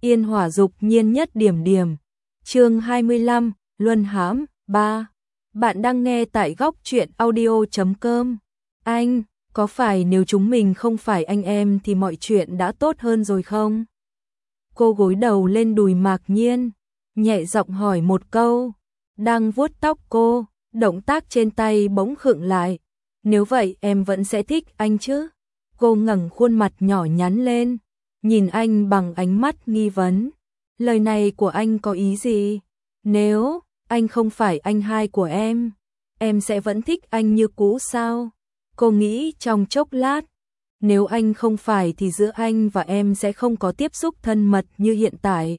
Yên Hỏa dục nhiên nhất điểm điểm. Chương 25, Luân hãm 3. Bạn đang nghe tại góc truyện audio.com. Anh, có phải nếu chúng mình không phải anh em thì mọi chuyện đã tốt hơn rồi không? Cô gối đầu lên đùi Mạc Nhiên, nhẹ giọng hỏi một câu. Đang vuốt tóc cô, động tác trên tay bỗng khựng lại. Nếu vậy em vẫn sẽ thích anh chứ? Cô ngẩng khuôn mặt nhỏ nhắn lên, nhìn anh bằng ánh mắt nghi vấn. Lời này của anh có ý gì? Nếu anh không phải anh hai của em sẽ vẫn thích anh như cũ sao? Cô nghĩ trong chốc lát, nếu anh không phải thì giữa anh và em sẽ không có tiếp xúc thân mật như hiện tại.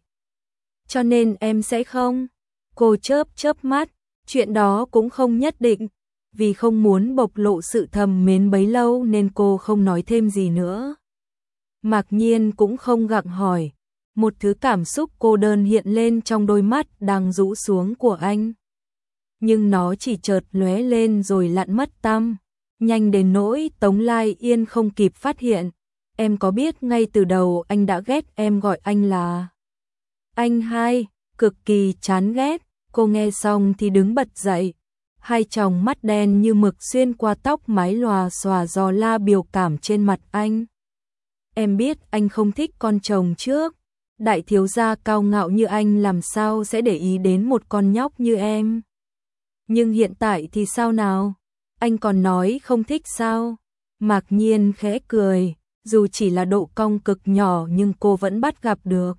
Cho nên em sẽ không. Cô chớp mắt, chuyện đó cũng không nhất định. Vì không muốn bộc lộ sự thầm mến bấy lâu nên cô không nói thêm gì nữa. Mạc Nhiên cũng không gặng hỏi. Một thứ cảm xúc cô đơn hiện lên trong đôi mắt đang rũ xuống của anh. Nhưng nó chỉ chợt lóe lên rồi lặn mất tăm. Nhanh đến nỗi Tống Lai Yên không kịp phát hiện. Em có biết ngay từ đầu anh đã ghét em gọi anh là anh hai, cực kỳ chán ghét. Cô nghe xong thì đứng bật dậy. Hai tròng mắt đen như mực xuyên qua tóc mái lòa xòa dò la biểu cảm trên mặt anh. Em biết anh không thích con chồng trước. Đại thiếu gia cao ngạo như anh làm sao sẽ để ý đến một con nhóc như em. Nhưng hiện tại thì sao nào? Anh còn nói không thích sao? Mạc Nhiên khẽ cười, dù chỉ là độ cong cực nhỏ nhưng cô vẫn bắt gặp được.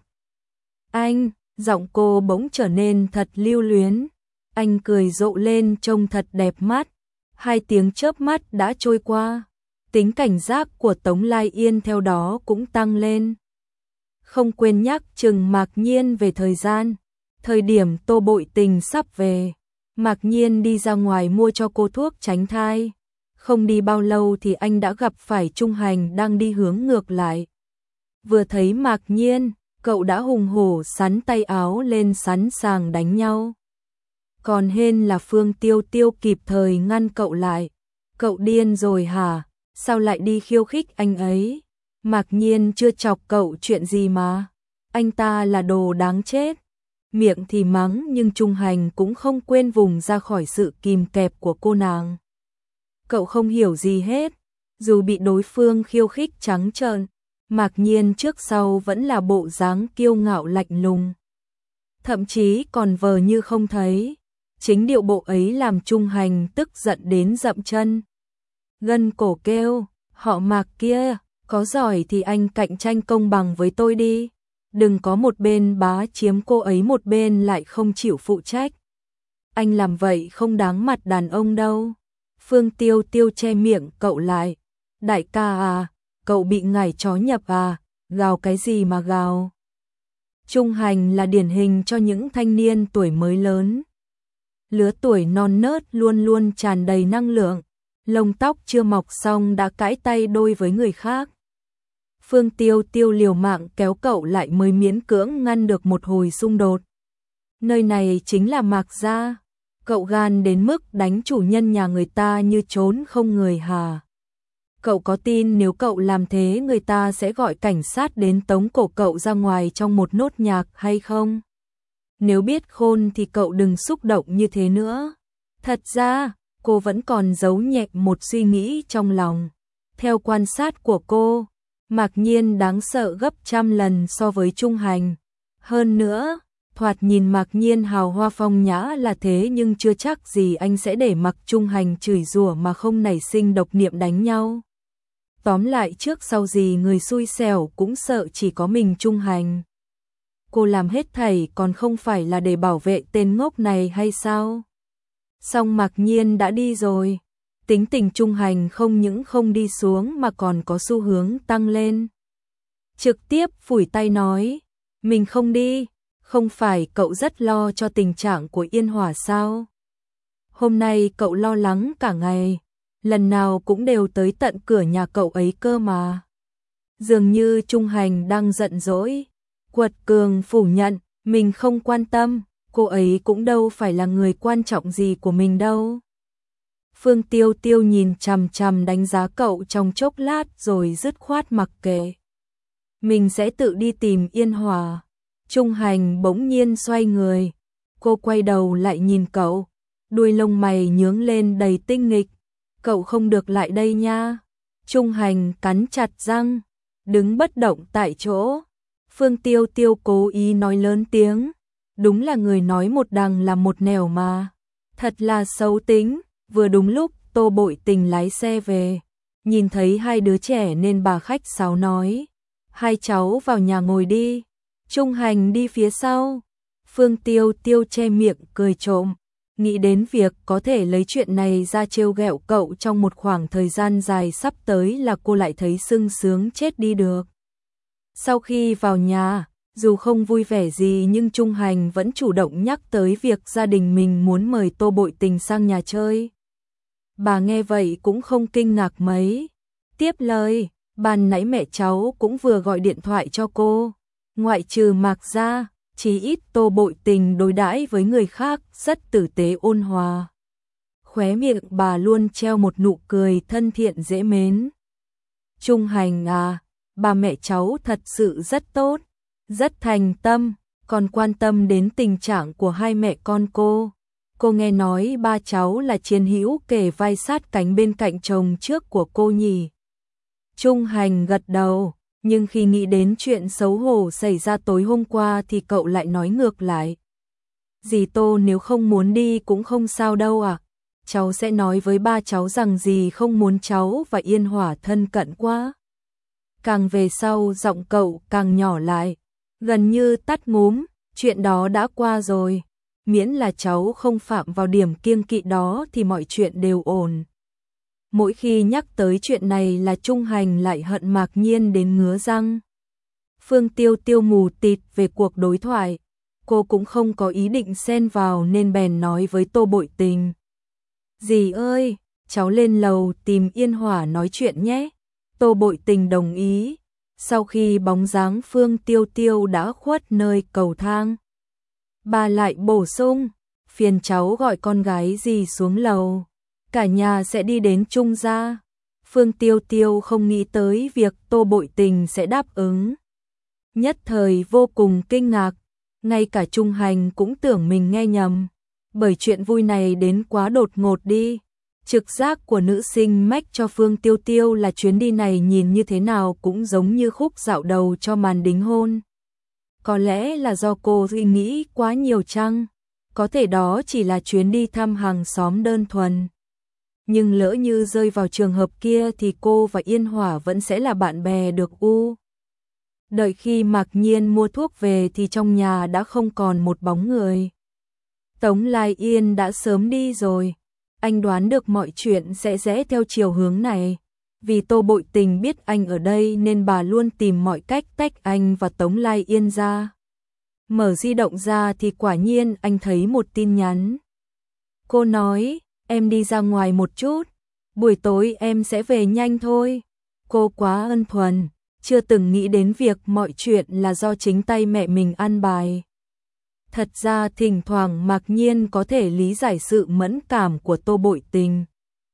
Anh, giọng cô bỗng trở nên thật lưu luyến. Anh cười rộ lên trông thật đẹp mắt. 2 tiếng chớp mắt đã trôi qua. Tính cảnh giác của Tống Lai Yên theo đó cũng tăng lên. Không quên nhắc chừng Mạc Nhiên về thời gian. Thời điểm Tô Bội Tình sắp về, Mạc Nhiên đi ra ngoài mua cho cô thuốc tránh thai. Không đi bao lâu thì anh đã gặp phải Trung Hành đang đi hướng ngược lại. Vừa thấy Mạc Nhiên, cậu đã hùng hổ xắn tay áo lên sẵn sàng đánh nhau. Còn hên là Phương Tiêu Tiêu kịp thời ngăn cậu lại. Cậu điên rồi hả? Sao lại đi khiêu khích anh ấy? Mạc Nhiên chưa chọc cậu chuyện gì mà. Anh ta là đồ đáng chết. Miệng thì mắng nhưng Trung Hành cũng không quên vùng ra khỏi sự kìm kẹp của cô nàng. Cậu không hiểu gì hết. Dù bị đối phương khiêu khích trắng trợn, Mạc Nhiên trước sau vẫn là bộ dáng kiêu ngạo lạnh lùng. Thậm chí còn vờ như không thấy. Chính điệu bộ ấy làm Trung Hành tức giận đến dậm chân. Gân cổ kêu, họ Mạc kia, có giỏi thì anh cạnh tranh công bằng với tôi đi. Đừng có một bên bá chiếm cô ấy một bên lại không chịu phụ trách. Anh làm vậy không đáng mặt đàn ông đâu. Phương Tiêu Tiêu che miệng cậu lại. Đại ca à, cậu bị ngải chó nhập à, gào cái gì mà gào. Trung Hành là điển hình cho những thanh niên tuổi mới lớn. Lứa tuổi non nớt luôn luôn tràn đầy năng lượng, lông tóc chưa mọc xong đã cãi tay đôi với người khác. Phương Tiêu Tiêu liều mạng kéo cậu lại mới miễn cưỡng ngăn được một hồi xung đột. Nơi này chính là Mạc gia, cậu gan đến mức đánh chủ nhân nhà người ta như trốn không người hả? Cậu có tin nếu cậu làm thế người ta sẽ gọi cảnh sát đến tống cổ cậu ra ngoài trong một nốt nhạc hay không? Nếu biết khôn thì cậu đừng xúc động như thế nữa. Thật ra, cô vẫn còn giấu nhẹm một suy nghĩ trong lòng. Theo quan sát của cô, Mạc Nhiên đáng sợ gấp trăm lần so với Trung Hành. Hơn nữa, thoạt nhìn Mạc Nhiên hào hoa phong nhã là thế nhưng chưa chắc gì anh sẽ để mặc Trung Hành chửi rủa mà không nảy sinh độc niệm đánh nhau. Tóm lại trước sau gì người xui xẻo cũng sợ chỉ có mình Trung Hành. Cô làm hết thảy còn không phải là để bảo vệ tên ngốc này hay sao? Song Mạc Nhiên đã đi rồi. Tính tình Trung Hành không những không đi xuống mà còn có xu hướng tăng lên. Trực tiếp phủi tay nói, mình không đi, không phải cậu rất lo cho tình trạng của Yên Hỏa sao? Hôm nay cậu lo lắng cả ngày, lần nào cũng đều tới tận cửa nhà cậu ấy cơ mà. Dường như Trung Hành đang giận dỗi, quật cường phủ nhận, mình không quan tâm, cô ấy cũng đâu phải là người quan trọng gì của mình đâu. Phương Tiêu Tiêu nhìn chằm chằm đánh giá cậu trong chốc lát rồi dứt khoát mặc kệ. Mình sẽ tự đi tìm Yên Hỏa. Trung Hành bỗng nhiên xoay người, cô quay đầu lại nhìn cậu, đuôi lông mày nhướng lên đầy tinh nghịch. Cậu không được lại đây nha. Trung Hành cắn chặt răng, đứng bất động tại chỗ. Phương Tiêu Tiêu cố ý nói lớn tiếng, đúng là người nói một đằng làm một nẻo mà. Thật là xấu tính. Vừa đúng lúc Tô Bội Tình lái xe về, nhìn thấy hai đứa trẻ nên bà khách sáo nói, hai cháu vào nhà ngồi đi. Trung Hành đi phía sau. Phương Tiêu Tiêu che miệng cười trộm, nghĩ đến việc có thể lấy chuyện này ra trêu ghẹo cậu trong một khoảng thời gian dài sắp tới là cô lại thấy sung sướng chết đi được. Sau khi vào nhà, dù không vui vẻ gì nhưng Trung Hành vẫn chủ động nhắc tới việc gia đình mình muốn mời Tô Bội Tình sang nhà chơi. Bà nghe vậy cũng không kinh ngạc mấy. Tiếp lời, ban nãy mẹ cháu cũng vừa gọi điện thoại cho cô. Ngoại trừ Mạc ra, chỉ ít Tô Bội Tình đối đãi với người khác rất tử tế ôn hòa. Khóe miệng bà luôn treo một nụ cười thân thiện dễ mến. Trung Hành à, bà mẹ cháu thật sự rất tốt, rất thành tâm, còn quan tâm đến tình trạng của hai mẹ con cô. Cô nghe nói ba cháu là chiến hữu kề vai sát cánh bên cạnh chồng trước của cô nhỉ? Trung Hành gật đầu, nhưng khi nghĩ đến chuyện xấu hổ xảy ra tối hôm qua thì cậu lại nói ngược lại. Dì Tô nếu không muốn đi cũng không sao đâu à? Cháu sẽ nói với ba cháu rằng dì không muốn cháu và Yên Hỏa thân cận quá. Càng về sau giọng cậu càng nhỏ lại, gần như tắt ngúm, chuyện đó đã qua rồi. Miễn là cháu không phạm vào điểm kiêng kỵ đó thì mọi chuyện đều ổn. Mỗi khi nhắc tới chuyện này là Trung Hành lại hận Mạc Nhiên đến ngứa răng. Phương Tiêu Tiêu mù tịt về cuộc đối thoại, cô cũng không có ý định xen vào nên bèn nói với Tô Bội Tình. Dì ơi, cháu lên lầu tìm Yên Hỏa nói chuyện nhé. Tô Bội Tình đồng ý, sau khi bóng dáng Phương Tiêu Tiêu đã khuất nơi cầu thang. Bà lại bổ sung, phiền cháu gọi con gái dì xuống lầu, cả nhà sẽ đi đến Trung gia. Phương Tiêu Tiêu không nghĩ tới việc Tô Bội Tình sẽ đáp ứng. Nhất thời vô cùng kinh ngạc, ngay cả Trung Hành cũng tưởng mình nghe nhầm, bởi chuyện vui này đến quá đột ngột đi. Trực giác của nữ sinh mách cho Phương Tiêu Tiêu là chuyến đi này nhìn như thế nào cũng giống như khúc dạo đầu cho màn đính hôn. Có lẽ là do cô suy nghĩ quá nhiều chăng? Có thể đó chỉ là chuyến đi thăm hàng xóm đơn thuần. Nhưng lỡ như rơi vào trường hợp kia thì cô và Yên Hỏa vẫn sẽ là bạn bè được u. Đợi khi Mạc Nhiên mua thuốc về thì trong nhà đã không còn một bóng người. Tống Lai Yên đã sớm đi rồi. Anh đoán được mọi chuyện sẽ rẽ theo chiều hướng này. Vì Tô Bội Tình biết anh ở đây nên bà luôn tìm mọi cách tách anh và Tống Lai Yên ra. Mở di động ra thì quả nhiên anh thấy một tin nhắn. Cô nói, em đi ra ngoài một chút, buổi tối em sẽ về nhanh thôi. Cô quá ân thuần, chưa từng nghĩ đến việc mọi chuyện là do chính tay mẹ mình an bài. Thật ra thỉnh thoảng Mạc Nhiên có thể lý giải sự mẫn cảm của Tô Bội Tình.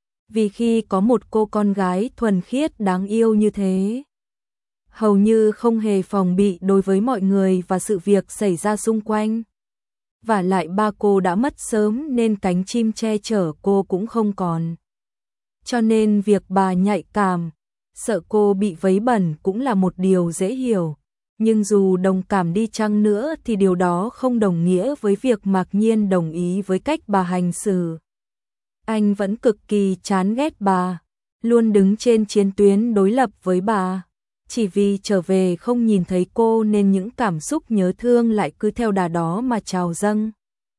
Vì khi có một cô con gái thuần khiết đáng yêu như thế, hầu như không hề phòng bị đối với mọi người và sự việc xảy ra xung quanh. Và lại ba cô đã mất sớm nên cánh chim che chở cô cũng không còn. Cho nên việc bà nhạy cảm, sợ cô bị vấy bẩn cũng là một điều dễ hiểu. Nhưng dù đồng cảm đi chăng nữa thì điều đó không đồng nghĩa với việc Mạc Nhiên đồng ý với cách bà hành xử. Anh vẫn cực kỳ chán ghét bà, luôn đứng trên chiến tuyến đối lập với bà. Chỉ vì trở về không nhìn thấy cô nên những cảm xúc nhớ thương lại cứ theo đà đó mà trào dâng.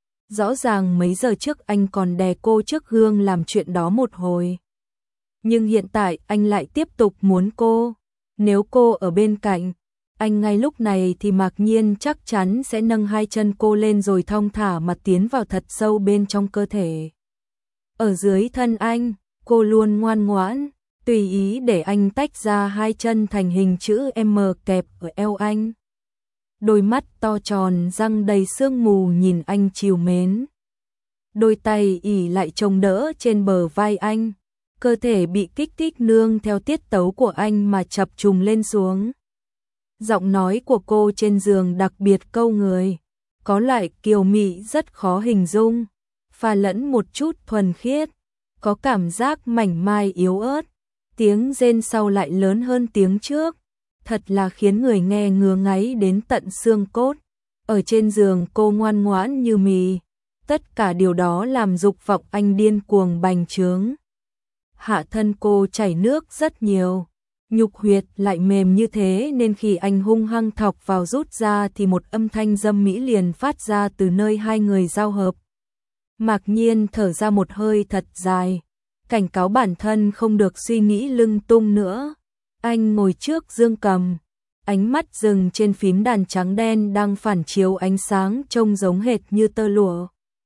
Rõ ràng mấy giờ trước anh còn đè cô trước gương làm chuyện đó một hồi. Nhưng hiện tại anh lại tiếp tục muốn cô. Nếu cô ở bên cạnh anh ngay lúc này thì Mạc Nhiên chắc chắn sẽ nâng hai chân cô lên rồi thong thả mà tiến vào thật sâu bên trong cơ thể. Ở dưới thân anh, cô luôn ngoan ngoãn, tùy ý để anh tách ra hai chân thành hình chữ M kẹp ở eo anh. Đôi mắt to tròn răng đầy sương mù nhìn anh trìu mến. Đôi tay ỉ lại chồng đỡ trên bờ vai anh, cơ thể bị kích thích nương theo tiết tấu của anh mà chập trùng lên xuống. Giọng nói của cô trên giường đặc biệt câu người, có loại kiều mị rất khó hình dung, pha lẫn một chút thuần khiết, có cảm giác mảnh mai yếu ớt, tiếng rên sau lại lớn hơn tiếng trước, thật là khiến người nghe ngứa ngáy đến tận xương cốt. Ở trên giường cô ngoan ngoãn như mì, tất cả điều đó làm dục vọng anh điên cuồng bành trướng. Hạ thân cô chảy nước rất nhiều, nhục huyệt lại mềm như thế nên khi anh hung hăng thọc vào rút ra thì một âm thanh dâm mỹ liền phát ra từ nơi hai người giao hợp. Mạc Nhiên thở ra một hơi thật dài, cảnh cáo bản thân không được suy nghĩ lung tung nữa. Anh ngồi trước dương cầm, ánh mắt dừng trên phím đàn trắng đen đang phản chiếu ánh sáng trông giống hệt như tơ lụa.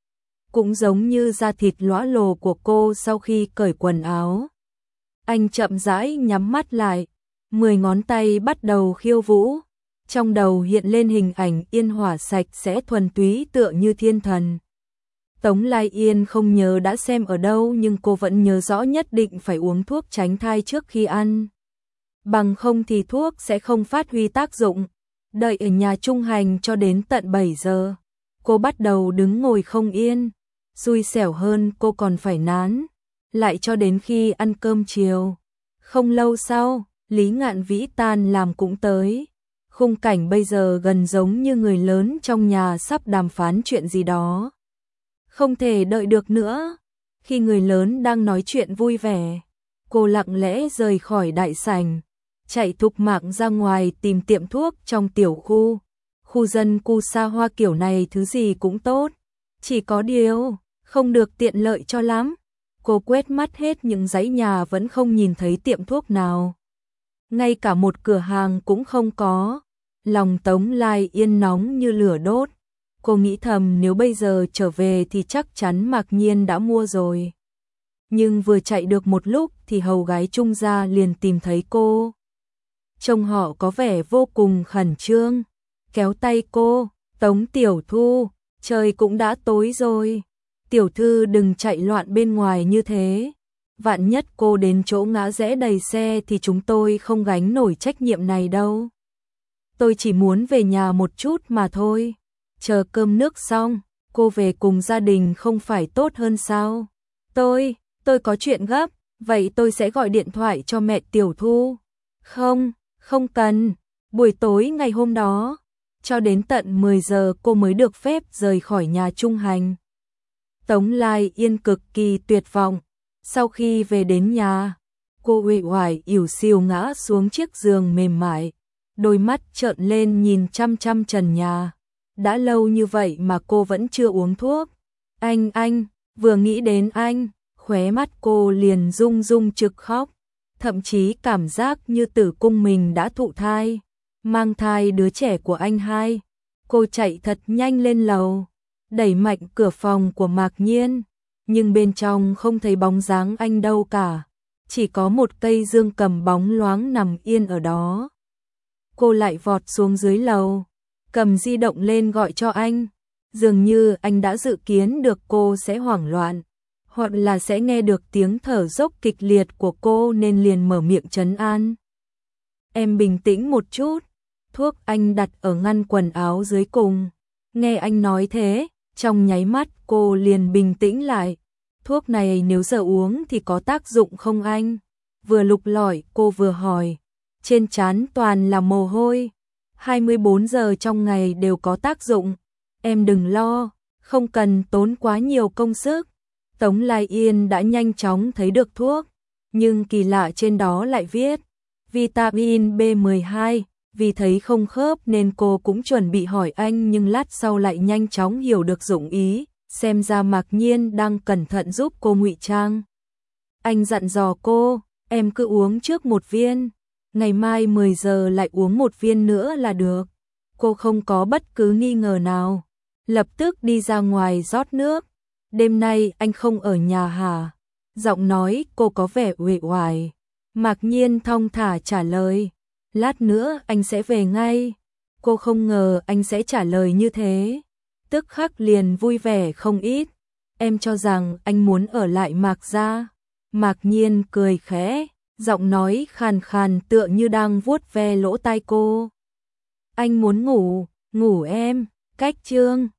Cũng giống như da thịt lõa lồ của cô sau khi cởi quần áo. Anh chậm rãi nhắm mắt lại, 10 ngón tay bắt đầu khiêu vũ. Trong đầu hiện lên hình ảnh Yên Hỏa sạch sẽ thuần túy tựa như thiên thần. Tống Lai Yên không nhớ đã xem ở đâu nhưng cô vẫn nhớ rõ nhất định phải uống thuốc tránh thai trước khi ăn. Bằng không thì thuốc sẽ không phát huy tác dụng. Đợi ở nhà Trung Hành cho đến tận 7 giờ. Cô bắt đầu đứng ngồi không yên. Xui xẻo hơn cô còn phải nán. Lại cho đến khi ăn cơm chiều. Không lâu sau, Lý Ngạn Vĩ tan làm cũng tới. Khung cảnh bây giờ gần giống như người lớn trong nhà sắp đàm phán chuyện gì đó. Không thể đợi được nữa. Khi người lớn đang nói chuyện vui vẻ, cô lặng lẽ rời khỏi đại sảnh, chạy thục mạng ra ngoài tìm tiệm thuốc trong tiểu khu. Khu dân cư xa hoa kiểu này thứ gì cũng tốt, chỉ có điều không được tiện lợi cho lắm. Cô quét mắt hết những dãy nhà vẫn không nhìn thấy tiệm thuốc nào. Ngay cả một cửa hàng cũng không có. Lòng Tống Lai Yên nóng như lửa đốt. Cô nghĩ thầm nếu bây giờ trở về thì chắc chắn Mạc Nhiên đã mua rồi. Nhưng vừa chạy được một lúc thì hầu gái Trung gia liền tìm thấy cô. Trông họ có vẻ vô cùng khẩn trương. Kéo tay cô, Tống tiểu thư, trời cũng đã tối rồi. Tiểu thư đừng chạy loạn bên ngoài như thế. Vạn nhất cô đến chỗ ngã rẽ đầy xe thì chúng tôi không gánh nổi trách nhiệm này đâu. Tôi chỉ muốn về nhà một chút mà thôi. Chờ cơm nước xong, cô về cùng gia đình không phải tốt hơn sao? Tôi có chuyện gấp, vậy tôi sẽ gọi điện thoại cho mẹ tiểu thư. Không cần. Buổi tối ngày hôm đó, cho đến tận 10 giờ cô mới được phép rời khỏi nhà Trung Hành. Tống Lai Yên cực kỳ tuyệt vọng. Sau khi về đến nhà, cô uể oải ỉu xìu ngã xuống chiếc giường mềm mại, đôi mắt trợn lên nhìn chăm chăm trần nhà. Đã lâu như vậy mà cô vẫn chưa uống thuốc. Anh, vừa nghĩ đến anh, khóe mắt cô liền rung rung trực khóc. Thậm chí cảm giác như tử cung mình đã thụ thai, mang thai đứa trẻ của anh hai. Cô chạy thật nhanh lên lầu, đẩy mạnh cửa phòng của Mạc Nhiên, nhưng bên trong không thấy bóng dáng anh đâu cả, chỉ có một cây dương cầm bóng loáng nằm yên ở đó. Cô lại vọt xuống dưới lầu, cầm di động lên gọi cho anh, dường như anh đã dự kiến được cô sẽ hoảng loạn, hoặc là sẽ nghe được tiếng thở dốc kịch liệt của cô nên liền mở miệng trấn an. Em bình tĩnh một chút, thuốc anh đặt ở ngăn quần áo dưới cùng. Nghe anh nói thế, trong nháy mắt cô liền bình tĩnh lại. Thuốc này nếu giờ uống thì có tác dụng không anh? Vừa lục lọi cô vừa hỏi, trên trán toàn là mồ hôi. 24 giờ trong ngày đều có tác dụng. Em đừng lo, không cần tốn quá nhiều công sức. Tống Lai Yên đã nhanh chóng thấy được thuốc, nhưng kỳ lạ trên đó lại viết vitamin B12, vì thấy không khớp nên cô cũng chuẩn bị hỏi anh nhưng lát sau lại nhanh chóng hiểu được dụng ý, xem ra Mạc Nhiên đang cẩn thận giúp cô ngụy trang. Anh dặn dò cô, em cứ uống trước một viên, ngày mai 10 giờ lại uống một viên nữa là được. Cô không có bất cứ nghi ngờ nào, lập tức đi ra ngoài rót nước. Đêm nay anh không ở nhà hả? Giọng nói cô có vẻ uể oải. Mạc Nhiên thong thả trả lời, lát nữa anh sẽ về ngay. Cô không ngờ anh sẽ trả lời như thế, tức khắc liền vui vẻ không ít. Em cho rằng anh muốn ở lại Mạc gia. Mạc Nhiên cười khẽ, giọng nói khàn khàn tựa như đang vuốt ve lỗ tai cô. Anh muốn ngủ, ngủ em, cách chương